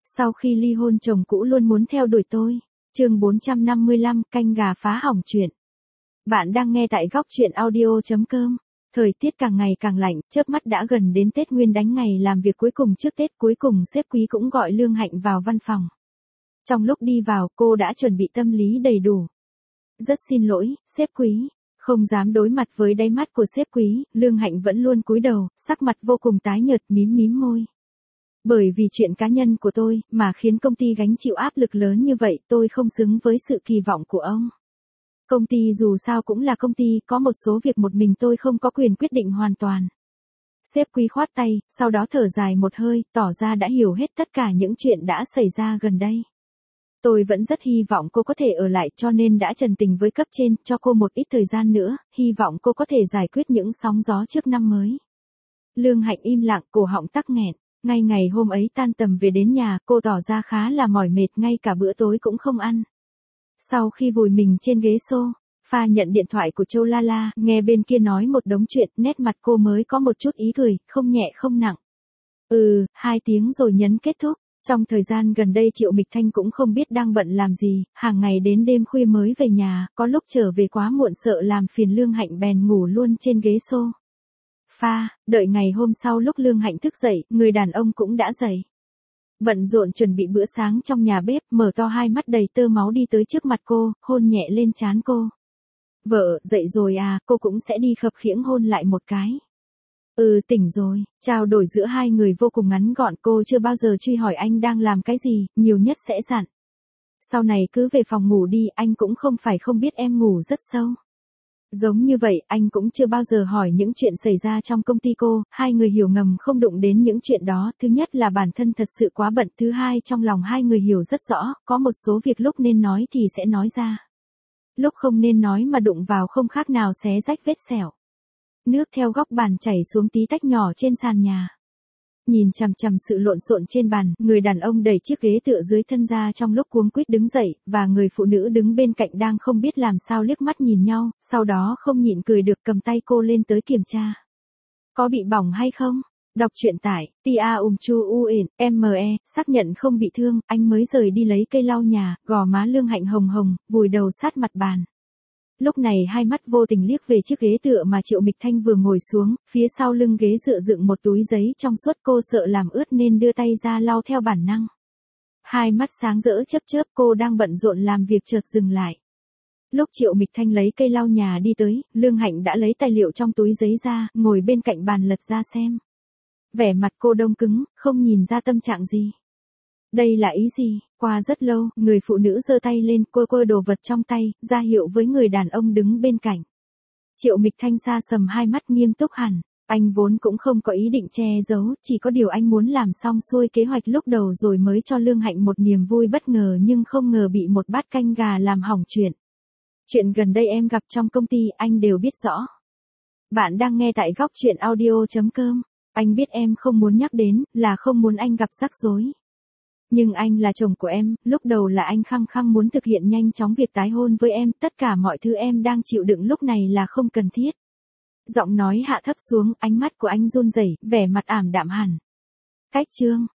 Sau khi ly hôn chồng cũ luôn muốn theo đuổi tôi. Chương 455, canh gà phá hỏng chuyện. Bạn đang nghe tại góc truyện audio.com. Thời tiết càng ngày càng lạnh, chớp mắt đã gần đến Tết Nguyên Đán, ngày làm việc cuối cùng trước Tết, cuối cùng sếp Quý cũng gọi Lương Hạnh vào văn phòng. Trong lúc đi vào, cô đã chuẩn bị tâm lý đầy đủ. Rất xin lỗi, sếp Quý. Không dám đối mặt với đáy mắt của sếp Quý, Lương Hạnh vẫn luôn cúi đầu, sắc mặt vô cùng tái nhợt, mím môi. Bởi vì chuyện cá nhân của tôi, mà khiến công ty gánh chịu áp lực lớn như vậy, tôi không xứng với sự kỳ vọng của ông. Công ty dù sao cũng là công ty, có một số việc một mình tôi không có quyền quyết định hoàn toàn. Sếp Quý khoát tay, sau đó thở dài một hơi, tỏ ra đã hiểu hết tất cả những chuyện đã xảy ra gần đây. Tôi vẫn rất hy vọng cô có thể ở lại, cho nên đã trần tình với cấp trên, cho cô một ít thời gian nữa, hy vọng cô có thể giải quyết những sóng gió trước năm mới. Lương Hạnh im lặng, cổ họng tắc nghẹn. Ngay ngày hôm ấy tan tầm về đến nhà, cô tỏ ra khá là mỏi mệt, ngay cả bữa tối cũng không ăn. Sau khi vùi mình trên ghế sofa nhận điện thoại của Châu La La, nghe bên kia nói một đống chuyện, nét mặt cô mới có một chút ý cười, không nhẹ không nặng. 2 tiếng rồi nhấn kết thúc. Trong thời gian gần đây Triệu Mịch Thanh cũng không biết đang bận làm gì, hàng ngày đến đêm khuya mới về nhà, có lúc trở về quá muộn sợ làm phiền Lương Hạnh bèn ngủ luôn trên ghế sofa. Đợi ngày hôm sau lúc Lương Hạnh thức dậy, người đàn ông cũng đã dậy. Bận rộn chuẩn bị bữa sáng trong nhà bếp, mở to hai mắt đầy tơ máu đi tới trước mặt cô, hôn nhẹ lên trán cô. Vợ, dậy rồi à, cô cũng sẽ đi khập khiễng hôn lại một cái. Tỉnh rồi. Trao đổi giữa hai người vô cùng ngắn gọn, cô chưa bao giờ truy hỏi anh đang làm cái gì, nhiều nhất sẽ dặn. Sau này cứ về phòng ngủ đi, anh cũng không phải không biết em ngủ rất sâu. Giống như vậy, anh cũng chưa bao giờ hỏi những chuyện xảy ra trong công ty cô, hai người hiểu ngầm không đụng đến những chuyện đó, thứ nhất là bản thân thật sự quá bận, thứ hai trong lòng hai người hiểu rất rõ, có một số việc lúc nên nói thì sẽ nói ra. Lúc không nên nói mà đụng vào không khác nào xé rách vết sẹo. Nước theo góc bàn chảy xuống tí tách nhỏ trên sàn nhà. Nhìn chằm chằm sự lộn xộn trên bàn, người đàn ông đẩy chiếc ghế tựa dưới thân ra trong lúc cuống quýt đứng dậy, và người phụ nữ đứng bên cạnh đang không biết làm sao liếc mắt nhìn nhau, sau đó không nhịn cười được cầm tay cô lên tới kiểm tra. Có bị bỏng hay không? Đọc truyện tại tia.me, xác nhận không bị thương, anh mới rời đi lấy cây lau nhà, gò má Lương Hạnh hồng hồng, vùi đầu sát mặt bàn. Lúc này hai mắt vô tình liếc về chiếc ghế tựa mà Triệu Mịch Thanh vừa ngồi xuống, phía sau lưng ghế dựa dựng một túi giấy trong suốt, cô sợ làm ướt nên đưa tay ra lau theo bản năng. Hai mắt sáng rỡ chớp chớp, cô đang bận rộn làm việc chợt dừng lại. Lúc Triệu Mịch Thanh lấy cây lau nhà đi tới, Lương Hạnh đã lấy tài liệu trong túi giấy ra, ngồi bên cạnh bàn lật ra xem. Vẻ mặt cô đông cứng, không nhìn ra tâm trạng gì. Đây là ý gì? Qua rất lâu, người phụ nữ giơ tay lên, quơ đồ vật trong tay, ra hiệu với người đàn ông đứng bên cạnh. Triệu Mịch Thanh sa sầm hai mắt, nghiêm túc hẳn. Anh vốn cũng không có ý định che giấu, chỉ có điều anh muốn làm xong xuôi kế hoạch lúc đầu rồi mới cho Lương Hạnh một niềm vui bất ngờ, nhưng không ngờ bị một bát canh gà làm hỏng chuyện. Chuyện gần đây em gặp trong công ty, anh đều biết rõ. Bạn đang nghe tại góc truyện audio.com. Anh biết em không muốn nhắc đến, là không muốn anh gặp rắc rối. Nhưng anh là chồng của em, lúc đầu là anh khăng khăng muốn thực hiện nhanh chóng việc tái hôn với em, tất cả mọi thứ em đang chịu đựng lúc này là không cần thiết. Giọng nói hạ thấp xuống, ánh mắt của anh run rẩy, vẻ mặt ảm đạm hẳn. Cách chương